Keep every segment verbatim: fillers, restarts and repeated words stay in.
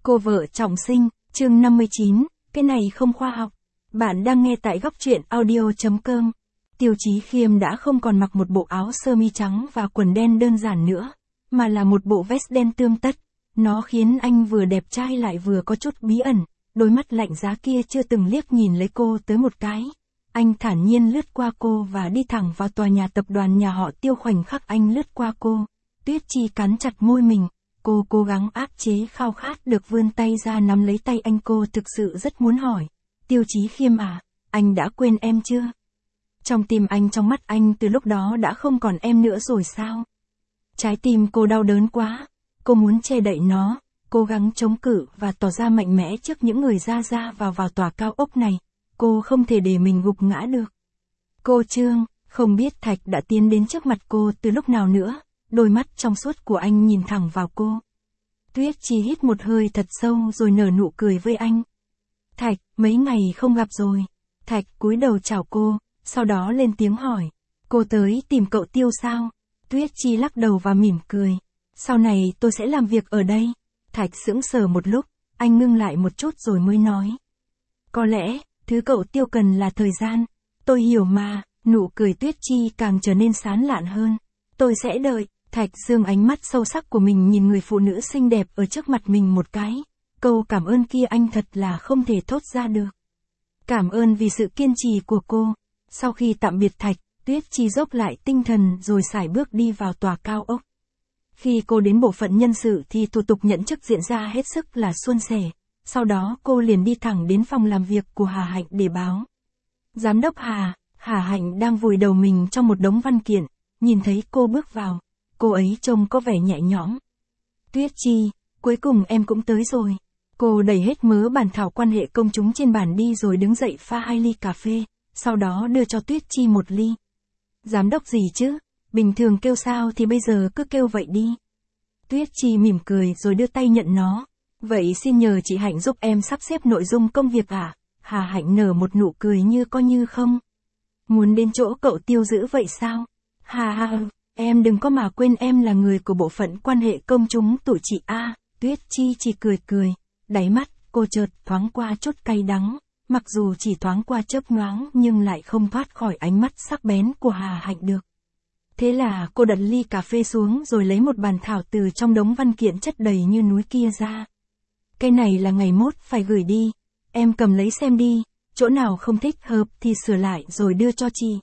Cô vợ trọng sinh, chương năm mươi chín, cái này không khoa học. Bạn đang nghe tại góc truyện audio chấm com. Tiêu Chí Khiêm đã không còn mặc một bộ áo sơ mi trắng và quần đen đơn giản nữa, mà là một bộ vest đen tươm tất. Nó khiến anh vừa đẹp trai lại vừa có chút bí ẩn, đôi mắt lạnh giá kia chưa từng liếc nhìn lấy cô tới một cái. Anh thản nhiên lướt qua cô và đi thẳng vào tòa nhà tập đoàn nhà họ Tiêu. Khoảnh khắc anh lướt qua cô, Tuyết Chi cắn chặt môi mình. Cô cố gắng áp chế khao khát được vươn tay ra nắm lấy tay anh. Cô thực sự rất muốn hỏi, Tiêu Chí Khiêm à, anh đã quên em chưa? Trong tim anh, trong mắt anh từ lúc đó đã không còn em nữa rồi sao? Trái tim cô đau đớn quá, cô muốn che đậy nó, cố gắng chống cự và tỏ ra mạnh mẽ trước những người ra ra vào vào tòa cao ốc này. Cô không thể để mình gục ngã được. Cô Trương, không biết Thạch đã tiến đến trước mặt cô từ lúc nào nữa. Đôi mắt trong suốt của anh nhìn thẳng vào cô. Tuyết Chi hít một hơi thật sâu rồi nở nụ cười với anh. Thạch, mấy ngày không gặp rồi. Thạch cúi đầu chào cô, sau đó lên tiếng hỏi. Cô tới tìm cậu Tiêu sao? Tuyết Chi lắc đầu và mỉm cười. Sau này tôi sẽ làm việc ở đây. Thạch sững sờ một lúc, anh ngưng lại một chút rồi mới nói. Có lẽ, thứ cậu Tiêu cần là thời gian. Tôi hiểu mà. Nụ cười Tuyết Chi càng trở nên sán lạn hơn. Tôi sẽ đợi. Thạch dương ánh mắt sâu sắc của mình nhìn người phụ nữ xinh đẹp ở trước mặt mình một cái. Câu cảm ơn kia anh thật là không thể thốt ra được. Cảm ơn vì sự kiên trì của cô. Sau khi tạm biệt Thạch, Tuyết Chi dốc lại tinh thần rồi sải bước đi vào tòa cao ốc. Khi cô đến bộ phận nhân sự thì thủ tục nhận chức diễn ra hết sức là suôn sẻ. Sau đó cô liền đi thẳng đến phòng làm việc của Hà Hạnh để báo. Giám đốc Hà, Hà Hạnh đang vùi đầu mình trong một đống văn kiện, nhìn thấy cô bước vào. Cô ấy trông có vẻ nhẹ nhõm. Tuyết Chi, cuối cùng em cũng tới rồi. Cô đẩy hết mớ bản thảo quan hệ công chúng trên bàn đi rồi đứng dậy pha hai ly cà phê, sau đó đưa cho Tuyết Chi một ly. Giám đốc gì chứ, bình thường kêu sao thì bây giờ cứ kêu vậy đi. Tuyết Chi mỉm cười rồi đưa tay nhận nó. Vậy xin nhờ chị Hạnh giúp em sắp xếp nội dung công việc à? Hà Hạnh nở một nụ cười như có như không. Muốn đến chỗ cậu Tiêu giữ vậy sao? Hà hà. Em đừng có mà quên em là người của bộ phận quan hệ công chúng tụi chị A. Tuyết Chi chỉ cười cười, đáy mắt cô chợt thoáng qua chút cay đắng, mặc dù chỉ thoáng qua chớp nhoáng nhưng lại không thoát khỏi ánh mắt sắc bén của Hà Hạnh được. Thế là cô đặt ly cà phê xuống rồi lấy một bản thảo từ trong đống văn kiện chất đầy như núi kia ra. Cái này là ngày mốt phải gửi đi, em cầm lấy xem đi, chỗ nào không thích hợp thì sửa lại rồi đưa cho chị.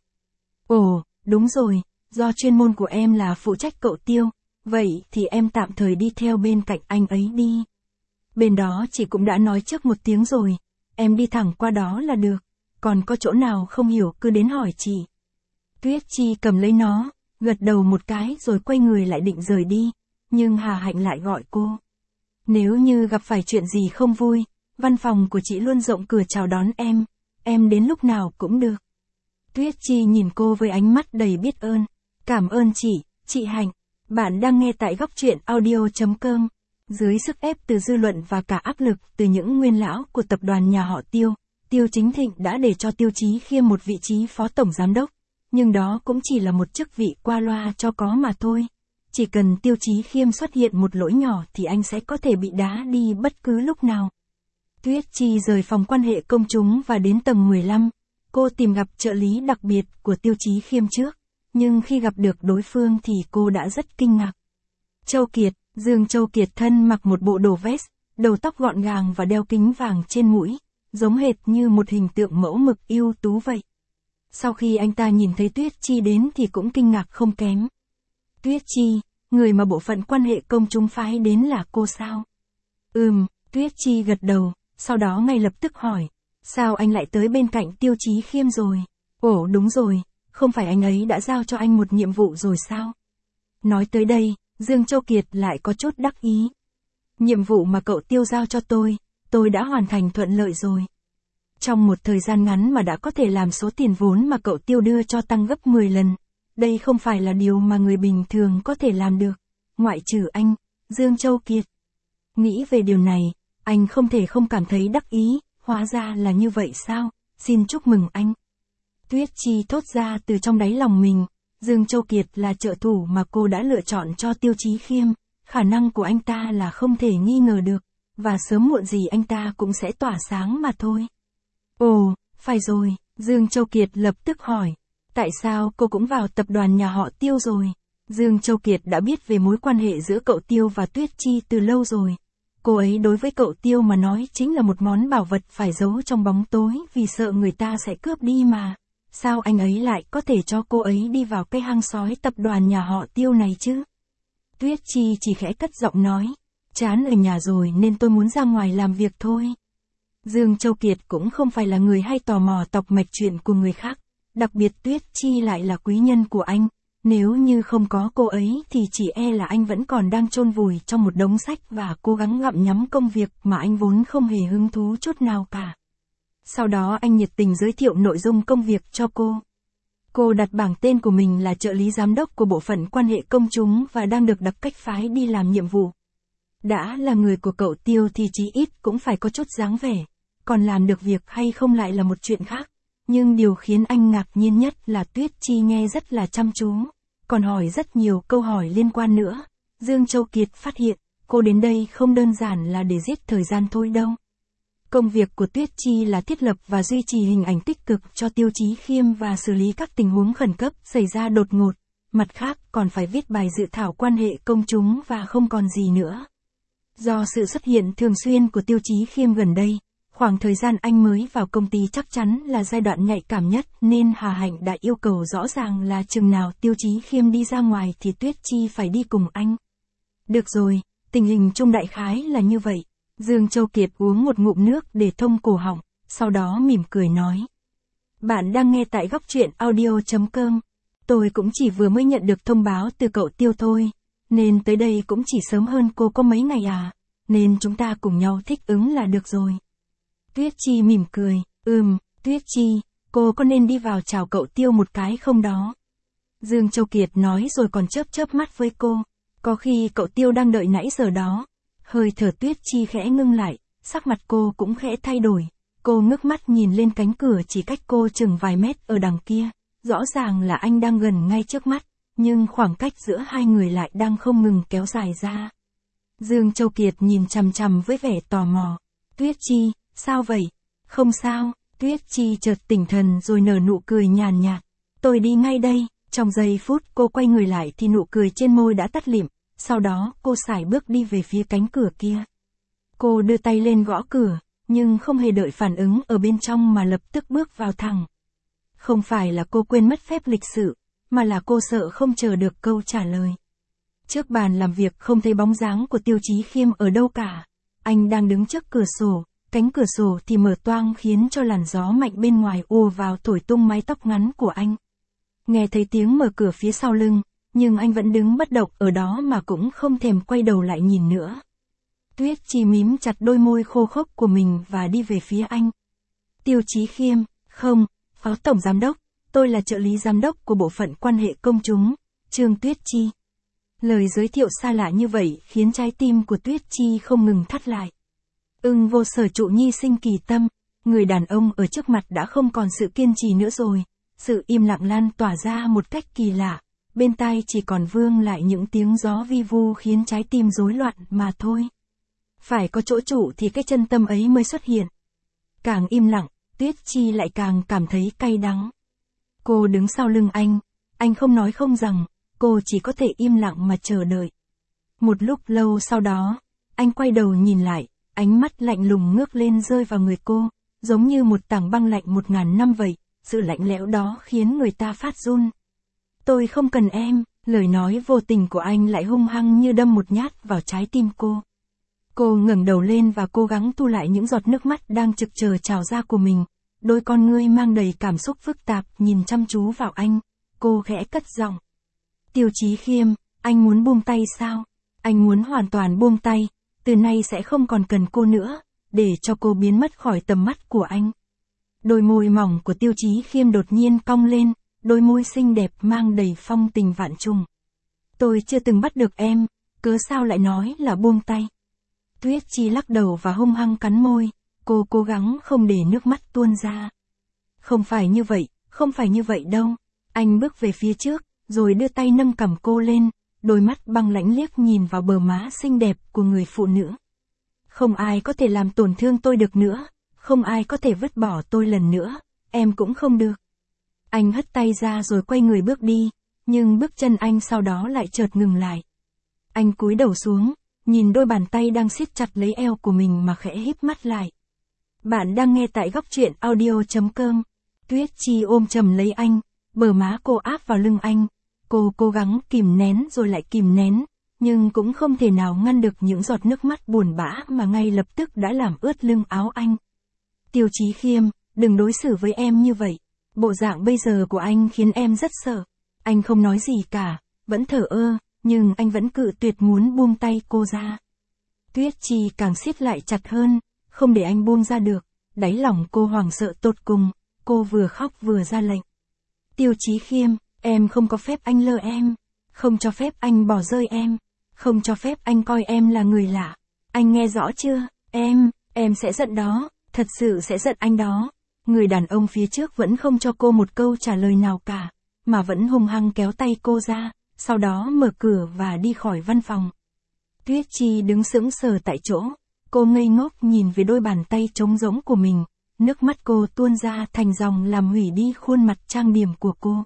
Ồ, đúng rồi. Do chuyên môn của em là phụ trách cậu Tiêu, vậy thì em tạm thời đi theo bên cạnh anh ấy đi. Bên đó chị cũng đã nói trước một tiếng rồi, em đi thẳng qua đó là được, còn có chỗ nào không hiểu cứ đến hỏi chị. Tuyết Chi cầm lấy nó, gật đầu một cái rồi quay người lại định rời đi, nhưng Hà Hạnh lại gọi cô. Nếu như gặp phải chuyện gì không vui, văn phòng của chị luôn rộng cửa chào đón em, em đến lúc nào cũng được. Tuyết Chi nhìn cô với ánh mắt đầy biết ơn. Cảm ơn chị, chị Hạnh. Bạn đang nghe tại góc truyện audio chấm com. Dưới sức ép từ dư luận và cả áp lực từ những nguyên lão của tập đoàn nhà họ Tiêu, Tiêu Chính Thịnh đã để cho Tiêu Chí Khiêm một vị trí phó tổng giám đốc. Nhưng đó cũng chỉ là một chức vị qua loa cho có mà thôi. Chỉ cần Tiêu Chí Khiêm xuất hiện một lỗi nhỏ thì anh sẽ có thể bị đá đi bất cứ lúc nào. Tuyết Chi rời phòng quan hệ công chúng và đến tầng mười lăm. Cô tìm gặp trợ lý đặc biệt của Tiêu Chí Khiêm trước. Nhưng khi gặp được đối phương thì cô đã rất kinh ngạc. Châu Kiệt, Dương Châu Kiệt thân mặc một bộ đồ vest, đầu tóc gọn gàng và đeo kính vàng trên mũi, giống hệt như một hình tượng mẫu mực ưu tú vậy. Sau khi anh ta nhìn thấy Tuyết Chi đến thì cũng kinh ngạc không kém. Tuyết Chi, người mà bộ phận quan hệ công chúng phái đến là cô sao? Ừm, Tuyết Chi gật đầu, sau đó ngay lập tức hỏi. Sao anh lại tới bên cạnh Tiêu Chí Khiêm rồi? Ồ đúng rồi. Không phải anh ấy đã giao cho anh một nhiệm vụ rồi sao? Nói tới đây, Dương Châu Kiệt lại có chút đắc ý. Nhiệm vụ mà cậu Tiêu giao cho tôi, tôi đã hoàn thành thuận lợi rồi. Trong một thời gian ngắn mà đã có thể làm số tiền vốn mà cậu Tiêu đưa cho tăng gấp mười lần. Đây không phải là điều mà người bình thường có thể làm được. Ngoại trừ anh, Dương Châu Kiệt. Nghĩ về điều này, anh không thể không cảm thấy đắc ý, hóa ra là như vậy sao? Xin chúc mừng anh. Tuyết Chi thốt ra từ trong đáy lòng mình, Dương Châu Kiệt là trợ thủ mà cô đã lựa chọn cho Tiêu Chí Khiêm, khả năng của anh ta là không thể nghi ngờ được. và sớm muộn gì anh ta cũng sẽ tỏa sáng mà thôi. Ồ, phải rồi, Dương Châu Kiệt lập tức hỏi. Tại sao cô cũng vào tập đoàn nhà họ Tiêu rồi? Dương Châu Kiệt đã biết về mối quan hệ giữa cậu Tiêu và Tuyết Chi từ lâu rồi. Cô ấy đối với cậu Tiêu mà nói chính là một món bảo vật phải giấu trong bóng tối vì sợ người ta sẽ cướp đi mà. Sao anh ấy lại có thể cho cô ấy đi vào cái hang sói tập đoàn nhà họ Tiêu này chứ? Tuyết Chi chỉ khẽ cất giọng nói. Chán ở nhà rồi nên tôi muốn ra ngoài làm việc thôi. Dương Châu Kiệt cũng không phải là người hay tò mò tọc mạch chuyện của người khác. Đặc biệt Tuyết Chi lại là quý nhân của anh. Nếu như không có cô ấy thì chỉ e là anh vẫn còn đang chôn vùi trong một đống sách và cố gắng gặm nhấm công việc mà anh vốn không hề hứng thú chút nào cả. Sau đó anh nhiệt tình giới thiệu nội dung công việc cho cô. Cô đặt bảng tên của mình là trợ lý giám đốc của bộ phận quan hệ công chúng và đang được đặc cách phái đi làm nhiệm vụ. Đã là người của cậu Tiêu thì chí ít cũng phải có chút dáng vẻ, còn làm được việc hay không lại là một chuyện khác. Nhưng điều khiến anh ngạc nhiên nhất là Tuyết Chi nghe rất là chăm chú, còn hỏi rất nhiều câu hỏi liên quan nữa. Dương Châu Kiệt phát hiện, cô đến đây không đơn giản là để giết thời gian thôi đâu. Công việc của Tuyết Chi là thiết lập và duy trì hình ảnh tích cực cho Tiêu Chí Khiêm và xử lý các tình huống khẩn cấp xảy ra đột ngột. Mặt khác còn phải viết bài dự thảo quan hệ công chúng và không còn gì nữa. Do sự xuất hiện thường xuyên của Tiêu Chí Khiêm gần đây, khoảng thời gian anh mới vào công ty chắc chắn là giai đoạn nhạy cảm nhất nên Hà Hạnh đã yêu cầu rõ ràng là chừng nào Tiêu Chí Khiêm đi ra ngoài thì Tuyết Chi phải đi cùng anh. Được rồi, tình hình chung đại khái là như vậy. Dương Châu Kiệt uống một ngụm nước để thông cổ họng, sau đó mỉm cười nói. Bạn đang nghe tại góc truyện audio chấm com. Tôi cũng chỉ vừa mới nhận được thông báo từ cậu Tiêu thôi, nên tới đây cũng chỉ sớm hơn cô có mấy ngày à, nên chúng ta cùng nhau thích ứng là được rồi. Tuyết Chi mỉm cười, ừm, Tuyết Chi, cô có nên đi vào chào cậu Tiêu một cái không đó? Dương Châu Kiệt nói rồi còn chớp chớp mắt với cô, có khi cậu Tiêu đang đợi nãy giờ đó. Hơi thở Tuyết Chi khẽ ngưng lại, sắc mặt cô cũng khẽ thay đổi. Cô ngước mắt nhìn lên cánh cửa chỉ cách cô chừng vài mét ở đằng kia. Rõ ràng là anh đang gần ngay trước mắt, nhưng khoảng cách giữa hai người lại đang không ngừng kéo dài ra. Dương Châu Kiệt nhìn chằm chằm với vẻ tò mò. Tuyết Chi, sao vậy? Không sao, Tuyết Chi chợt tỉnh thần rồi nở nụ cười nhàn nhạt. Tôi đi ngay đây. Trong giây phút cô quay người lại thì nụ cười trên môi đã tắt lịm. Sau đó cô sải bước đi về phía cánh cửa kia. Cô đưa tay lên gõ cửa, nhưng không hề đợi phản ứng ở bên trong mà lập tức bước vào thẳng. Không phải là cô quên mất phép lịch sự, mà là cô sợ không chờ được câu trả lời. Trước bàn làm việc không thấy bóng dáng của Tiêu Chí Khiêm ở đâu cả. Anh đang đứng trước cửa sổ, cánh cửa sổ thì mở toang khiến cho làn gió mạnh bên ngoài ùa vào thổi tung mái tóc ngắn của anh. Nghe thấy tiếng mở cửa phía sau lưng, nhưng anh vẫn đứng bất động ở đó mà cũng không thèm quay đầu lại nhìn nữa. Tuyết Chi mím chặt đôi môi khô khốc của mình và đi về phía anh. Tiêu Chí Khiêm, không, Phó Tổng Giám đốc, tôi là trợ lý giám đốc của bộ phận quan hệ công chúng, Trương Tuyết Chi. Lời giới thiệu xa lạ như vậy khiến trái tim của Tuyết Chi không ngừng thắt lại. Ưng vô sở trụ nhi sinh kỳ tâm, người đàn ông ở trước mặt đã không còn sự kiên trì nữa rồi, sự im lặng lan tỏa ra một cách kỳ lạ. Bên tai chỉ còn vương lại những tiếng gió vi vu khiến trái tim rối loạn mà thôi. Phải có chỗ trụ thì cái chân tâm ấy mới xuất hiện. Càng im lặng, Tuyết Chi lại càng cảm thấy cay đắng. Cô đứng sau lưng anh, anh không nói không rằng, cô chỉ có thể im lặng mà chờ đợi. Một lúc lâu sau đó, anh quay đầu nhìn lại, ánh mắt lạnh lùng ngước lên rơi vào người cô, giống như một tảng băng lạnh một ngàn năm vậy, sự lạnh lẽo đó khiến người ta phát run. Tôi không cần em, lời nói vô tình của anh lại hung hăng như đâm một nhát vào trái tim cô. Cô ngẩng đầu lên và cố gắng thu lại những giọt nước mắt đang trực chờ trào ra của mình. Đôi con ngươi mang đầy cảm xúc phức tạp nhìn chăm chú vào anh. Cô khẽ cất giọng. Tiêu Chí Khiêm, anh muốn buông tay sao? Anh muốn hoàn toàn buông tay, từ nay sẽ không còn cần cô nữa, để cho cô biến mất khỏi tầm mắt của anh. Đôi môi mỏng của Tiêu Chí Khiêm đột nhiên cong lên. Đôi môi xinh đẹp mang đầy phong tình vạn trùng. Tôi chưa từng bắt được em, cớ sao lại nói là buông tay? Tuyết Chi lắc đầu và hung hăng cắn môi, cô cố gắng không để nước mắt tuôn ra. Không phải như vậy, không phải như vậy đâu. Anh bước về phía trước, rồi đưa tay nâng cằm cô lên, đôi mắt băng lãnh liếc nhìn vào bờ má xinh đẹp của người phụ nữ. Không ai có thể làm tổn thương tôi được nữa, không ai có thể vứt bỏ tôi lần nữa, em cũng không được. Anh hất tay ra rồi quay người bước đi, nhưng bước chân anh sau đó lại chợt ngừng lại. Anh cúi đầu xuống, nhìn đôi bàn tay đang siết chặt lấy eo của mình mà khẽ híp mắt lại. Bạn đang nghe tại góc truyện audio chấm com. Tuyết Chi ôm chầm lấy anh, bờ má cô áp vào lưng anh. Cô cố gắng kìm nén rồi lại kìm nén, nhưng cũng không thể nào ngăn được những giọt nước mắt buồn bã mà ngay lập tức đã làm ướt lưng áo anh. Tiêu Chí Khiêm, đừng đối xử với em như vậy. Bộ dạng bây giờ của anh khiến em rất sợ. Anh không nói gì cả, vẫn thở ơ, nhưng anh vẫn cự tuyệt muốn buông tay cô ra. Tuyết Chi càng siết lại chặt hơn, không để anh buông ra được. Đáy lòng cô hoảng sợ tột cùng, cô vừa khóc vừa ra lệnh. Tiêu Chí Khiêm, em không có phép anh lơ em, không cho phép anh bỏ rơi em, không cho phép anh coi em là người lạ. Anh nghe rõ chưa, em, em sẽ giận đó, thật sự sẽ giận anh đó. Người đàn ông phía trước vẫn không cho cô một câu trả lời nào cả, mà vẫn hung hăng kéo tay cô ra, sau đó mở cửa và đi khỏi văn phòng. Tuyết Chi đứng sững sờ tại chỗ, cô ngây ngốc nhìn về đôi bàn tay trống rỗng của mình, nước mắt cô tuôn ra thành dòng làm hủy đi khuôn mặt trang điểm của cô.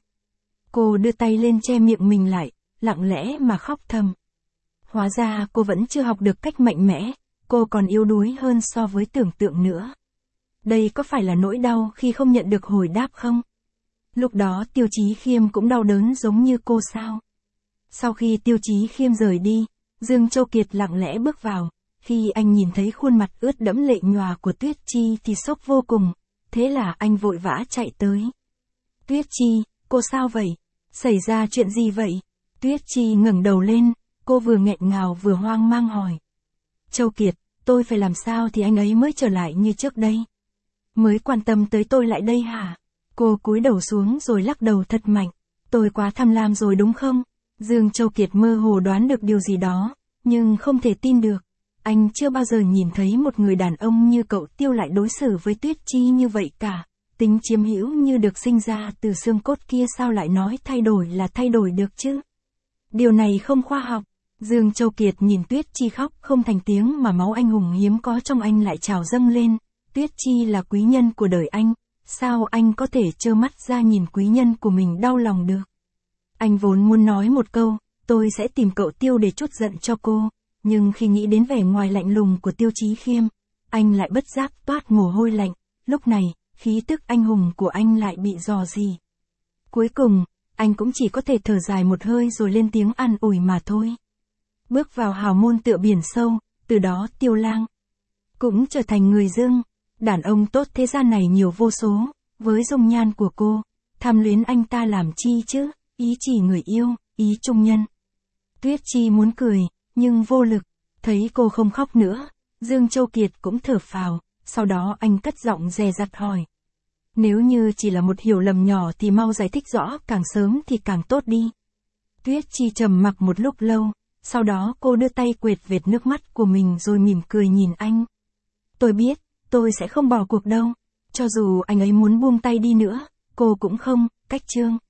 Cô đưa tay lên che miệng mình lại, lặng lẽ mà khóc thầm. Hóa ra cô vẫn chưa học được cách mạnh mẽ, cô còn yếu đuối hơn so với tưởng tượng nữa. Đây có phải là nỗi đau khi không nhận được hồi đáp không? Lúc đó Tiêu Chí Khiêm cũng đau đớn giống như cô sao? Sau khi Tiêu Chí Khiêm rời đi, Dương Châu Kiệt lặng lẽ bước vào. Khi anh nhìn thấy khuôn mặt ướt đẫm lệ nhòa của Tuyết Chi thì sốc vô cùng, thế là anh vội vã chạy tới. Tuyết Chi, cô sao vậy? Xảy ra chuyện gì vậy? Tuyết Chi ngẩng đầu lên, cô vừa nghẹn ngào vừa hoang mang hỏi. Châu Kiệt, tôi phải làm sao thì anh ấy mới trở lại như trước đây? Mới quan tâm tới tôi lại đây hả? Cô cúi đầu xuống rồi lắc đầu thật mạnh. Tôi quá tham lam rồi đúng không? Dương Châu Kiệt mơ hồ đoán được điều gì đó, nhưng không thể tin được. Anh chưa bao giờ nhìn thấy một người đàn ông như cậu Tiêu lại đối xử với Tuyết Chi như vậy cả. Tính chiếm hữu như được sinh ra từ xương cốt kia sao lại nói thay đổi là thay đổi được chứ? Điều này không khoa học. Dương Châu Kiệt nhìn Tuyết Chi khóc không thành tiếng mà máu anh hùng hiếm có trong anh lại trào dâng lên. Tuyết Chi là quý nhân của đời anh, sao anh có thể trơ mắt ra nhìn quý nhân của mình đau lòng được? Anh vốn muốn nói một câu, tôi sẽ tìm cậu Tiêu để trút giận cho cô, nhưng khi nghĩ đến vẻ ngoài lạnh lùng của Tiêu Chí Khiêm, anh lại bất giác toát mồ hôi lạnh, lúc này, khí tức anh hùng của anh lại bị rò rỉ. Cuối cùng, anh cũng chỉ có thể thở dài một hơi rồi lên tiếng an ủi mà thôi. Bước vào hào môn tựa biển sâu, từ đó Tiêu Lang cũng trở thành người dưng. Đàn ông tốt thế gian này nhiều vô số, với dung nhan của cô, tham luyến anh ta làm chi chứ, ý chỉ người yêu, ý trung nhân. Tuyết Chi muốn cười, nhưng vô lực, thấy cô không khóc nữa, Dương Châu Kiệt cũng thở phào, sau đó anh cất giọng dè dặt hỏi. Nếu như chỉ là một hiểu lầm nhỏ thì mau giải thích rõ càng sớm thì càng tốt đi. Tuyết Chi trầm mặc một lúc lâu, sau đó cô đưa tay quệt vệt nước mắt của mình rồi mỉm cười nhìn anh. Tôi biết, tôi sẽ không bỏ cuộc đâu, cho dù anh ấy muốn buông tay đi nữa, cô cũng không, cách chương.